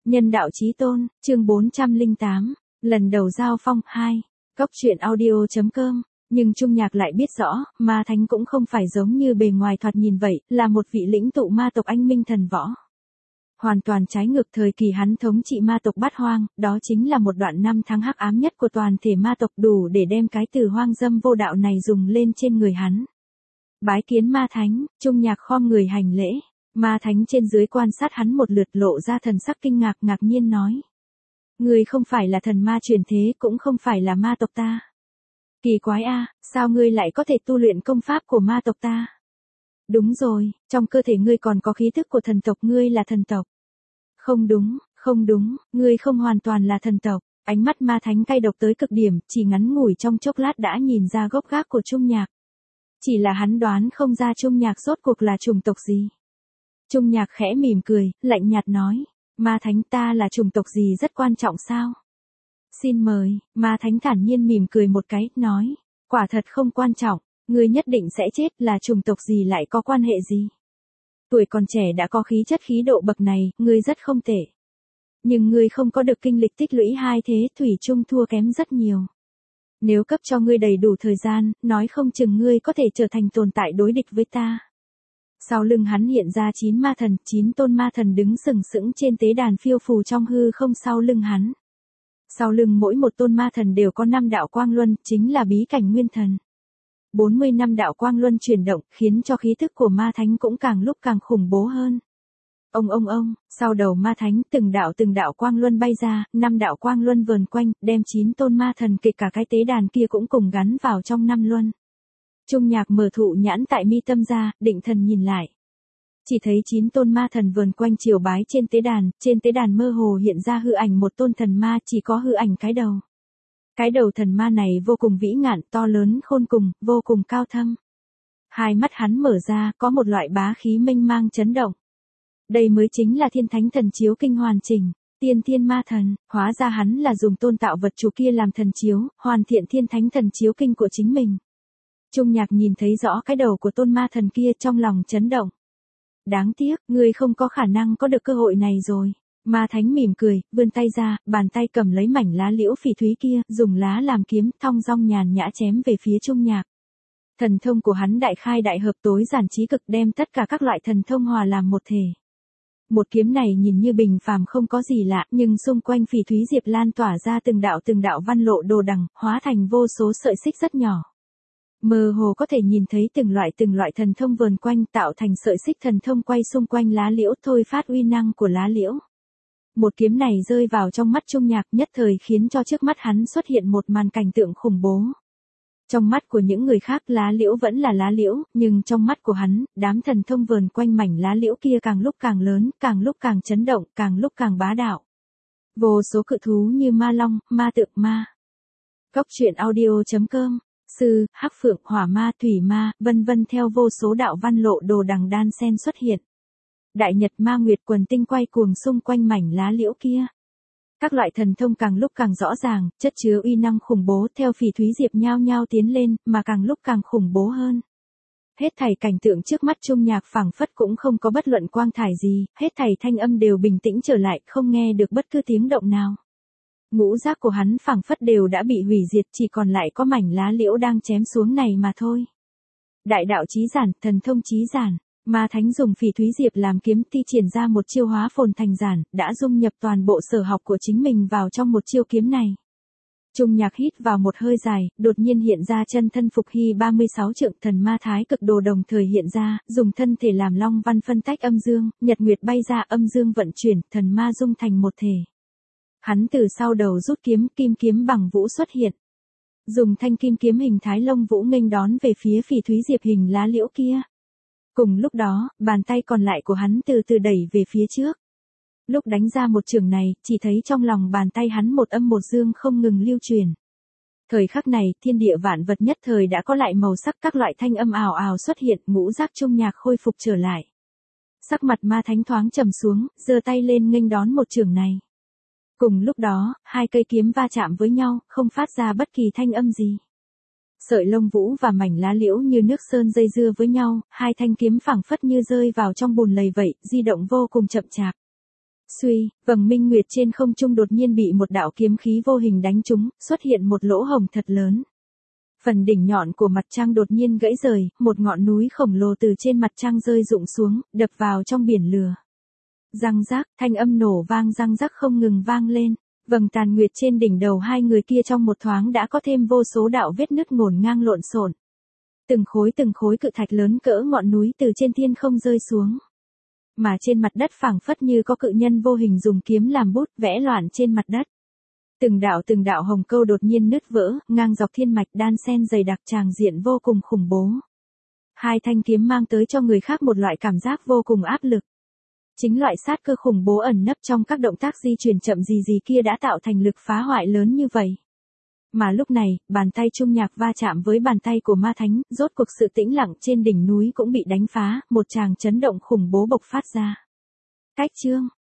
Nhân đạo chí tôn, chương 408, lần đầu giao phong 2, Cốc truyện audio.com. Nhưng Trung Nhạc lại biết rõ, ma thánh cũng không phải giống như bề ngoài thoạt nhìn vậy, là một vị lĩnh tụ ma tộc anh minh thần võ. Hoàn toàn trái ngược thời kỳ hắn thống trị ma tộc bát hoang, đó chính là một đoạn năm tháng hắc ám nhất của toàn thể ma tộc, đủ để đem cái từ hoang dâm vô đạo này dùng lên trên người hắn. Bái kiến ma thánh, Trung Nhạc khom người hành lễ. Ma thánh trên dưới quan sát hắn một lượt, lộ ra thần sắc kinh ngạc, ngạc nhiên nói. Ngươi không phải là thần ma truyền thế, cũng không phải là ma tộc ta. Kỳ quái a, sao ngươi lại có thể tu luyện công pháp của ma tộc ta? Đúng rồi, trong cơ thể ngươi còn có khí thức của thần tộc, ngươi là thần tộc. Không đúng, ngươi không hoàn toàn là thần tộc. Ánh mắt ma thánh cay độc tới cực điểm, chỉ ngắn ngủi trong chốc lát đã nhìn ra gốc gác của Trung Nhạc. Chỉ là hắn đoán không ra Trung Nhạc rốt cuộc là chủng tộc gì. Trung Nhạc khẽ mỉm cười, lạnh nhạt nói, ma thánh ta là chủng tộc gì rất quan trọng sao? Xin mời, ma thánh thản nhiên mỉm cười một cái, nói, quả thật không quan trọng, ngươi nhất định sẽ chết, là chủng tộc gì lại có quan hệ gì? Tuổi còn trẻ đã có khí chất khí độ bậc này, ngươi rất không tệ. Nhưng ngươi không có được kinh lịch tích lũy hai thế, thủy chung thua kém rất nhiều. Nếu cấp cho ngươi đầy đủ thời gian, nói không chừng ngươi có thể trở thành tồn tại đối địch với ta. Sau lưng hắn hiện ra 9 ma thần, 9 tôn ma thần đứng sừng sững trên tế đàn phiêu phù trong hư không sau lưng hắn. Sau lưng mỗi một tôn ma thần đều có 5 đạo quang luân, chính là bí cảnh nguyên thần. 40 năm đạo quang luân chuyển động, khiến cho khí thức của ma thánh cũng càng lúc càng khủng bố hơn. Ông, sau đầu ma thánh từng đạo quang luân bay ra, 5 đạo quang luân vờn quanh, đem 9 tôn ma thần kể cả cái tế đàn kia cũng cùng gắn vào trong 5 luân. Trung Nhạc mở thụ nhãn tại mi tâm ra, định thần nhìn lại. Chỉ thấy 9 tôn ma thần vờn quanh triều bái trên tế đàn mơ hồ hiện ra hư ảnh một tôn thần ma, chỉ có hư ảnh cái đầu. Cái đầu thần ma này vô cùng vĩ ngạn, to lớn khôn cùng, vô cùng cao thâm. Hai mắt hắn mở ra, có một loại bá khí mênh mang chấn động. Đây mới chính là thiên thánh thần chiếu kinh hoàn chỉnh, tiên thiên ma thần, hóa ra hắn là dùng tôn tạo vật chủ kia làm thần chiếu, hoàn thiện thiên thánh thần chiếu kinh của chính mình. Trung Nhạc nhìn thấy rõ cái đầu của tôn ma thần kia, trong lòng chấn động. Đáng tiếc, ngươi không có khả năng có được cơ hội này rồi. Ma thánh mỉm cười, vươn tay ra, bàn tay cầm lấy mảnh lá liễu phỉ thúy kia, dùng lá làm kiếm, thong dong nhàn nhã chém về phía Trung Nhạc. Thần thông của hắn đại khai đại hợp, tối giản trí cực, đem tất cả các loại thần thông hòa làm một thể. Một kiếm này nhìn như bình phàm không có gì lạ, nhưng xung quanh phỉ thúy diệp lan tỏa ra từng đạo văn lộ đồ đằng, hóa thành vô số sợi xích rất nhỏ. Mơ hồ có thể nhìn thấy từng loại thần thông vờn quanh, tạo thành sợi xích thần thông quay xung quanh lá liễu, thôi phát uy năng của lá liễu. Một kiếm này rơi vào trong mắt Trung Nhạc, nhất thời khiến cho trước mắt hắn xuất hiện một màn cảnh tượng khủng bố. Trong mắt của những người khác lá liễu vẫn là lá liễu, nhưng trong mắt của hắn, đám thần thông vờn quanh mảnh lá liễu kia càng lúc càng lớn, càng lúc càng chấn động, càng lúc càng bá đạo. Vô số cự thú như ma long, ma tượng ma. Cốc truyện audio.com. Sư, hắc phượng, hỏa ma, thủy ma, vân vân theo vô số đạo văn lộ đồ đằng đan sen xuất hiện. Đại nhật ma nguyệt quần tinh quay cuồng xung quanh mảnh lá liễu kia. Các loại thần thông càng lúc càng rõ ràng, chất chứa uy năng khủng bố, theo phỉ thúy diệp nhao nhao tiến lên, mà càng lúc càng khủng bố hơn. Hết thảy cảnh tượng trước mắt Trung Nhạc phảng phất cũng không có bất luận quang thải gì, hết thảy thanh âm đều bình tĩnh trở lại, không nghe được bất cứ tiếng động nào. Ngũ giác của hắn phảng phất đều đã bị hủy diệt, chỉ còn lại có mảnh lá liễu đang chém xuống này mà thôi. Đại đạo chí giản, thần thông chí giản, ma thánh dùng phỉ thúy diệp làm kiếm thi triển ra một chiêu hóa phồn thành giản, đã dung nhập toàn bộ sở học của chính mình vào trong một chiêu kiếm này. Trung Nhạc hít vào một hơi dài, đột nhiên hiện ra chân thân phục hy 36 trượng, thần ma thái cực đồ đồng thời hiện ra, dùng thân thể làm long văn phân tách âm dương, nhật nguyệt bay ra, âm dương vận chuyển, thần ma dung thành một thể. Hắn từ sau đầu rút kiếm, kim kiếm bằng vũ xuất hiện. Dùng thanh kim kiếm hình thái lông vũ nghênh đón về phía phỉ thúy diệp hình lá liễu kia. Cùng lúc đó, bàn tay còn lại của hắn từ từ đẩy về phía trước. Lúc đánh ra một chưởng này, chỉ thấy trong lòng bàn tay hắn một âm một dương không ngừng lưu truyền. Thời khắc này, thiên địa vạn vật nhất thời đã có lại màu sắc, các loại thanh âm ào ào xuất hiện, ngũ giác Trung Nhạc khôi phục trở lại. Sắc mặt ma thánh thoáng trầm xuống, giơ tay lên nghênh đón một chưởng này. Cùng lúc đó, hai cây kiếm va chạm với nhau, không phát ra bất kỳ thanh âm gì. Sợi lông vũ và mảnh lá liễu như nước sơn dây dưa với nhau, hai thanh kiếm phảng phất như rơi vào trong bùn lầy vậy, di động vô cùng chậm chạp. Suy, vầng minh nguyệt trên không trung đột nhiên bị một đạo kiếm khí vô hình đánh trúng, xuất hiện một lỗ hổng thật lớn. Phần đỉnh nhọn của mặt trăng đột nhiên gãy rời, một ngọn núi khổng lồ từ trên mặt trăng rơi rụng xuống, đập vào trong biển lửa. Răng rác, thanh âm nổ vang răng rắc không ngừng vang lên. Vầng tàn nguyệt trên đỉnh đầu hai người kia trong một thoáng đã có thêm vô số đạo vết nứt ngổn ngang lộn xộn. Từng khối cự thạch lớn cỡ ngọn núi từ trên thiên không rơi xuống. Mà trên mặt đất phảng phất như có cự nhân vô hình dùng kiếm làm bút vẽ loạn trên mặt đất. Từng đạo hồng câu đột nhiên nứt vỡ, ngang dọc thiên mạch đan xen dày đặc tràng diện vô cùng khủng bố. Hai thanh kiếm mang tới cho người khác một loại cảm giác vô cùng áp lực. Chính loại sát cơ khủng bố ẩn nấp trong các động tác di chuyển chậm gì kia đã tạo thành lực phá hoại lớn như vậy. Mà lúc này, bàn tay Trung Nhạc va chạm với bàn tay của ma thánh, rốt cuộc sự tĩnh lặng trên đỉnh núi cũng bị đánh phá, một tràng chấn động khủng bố bộc phát ra. Cách chương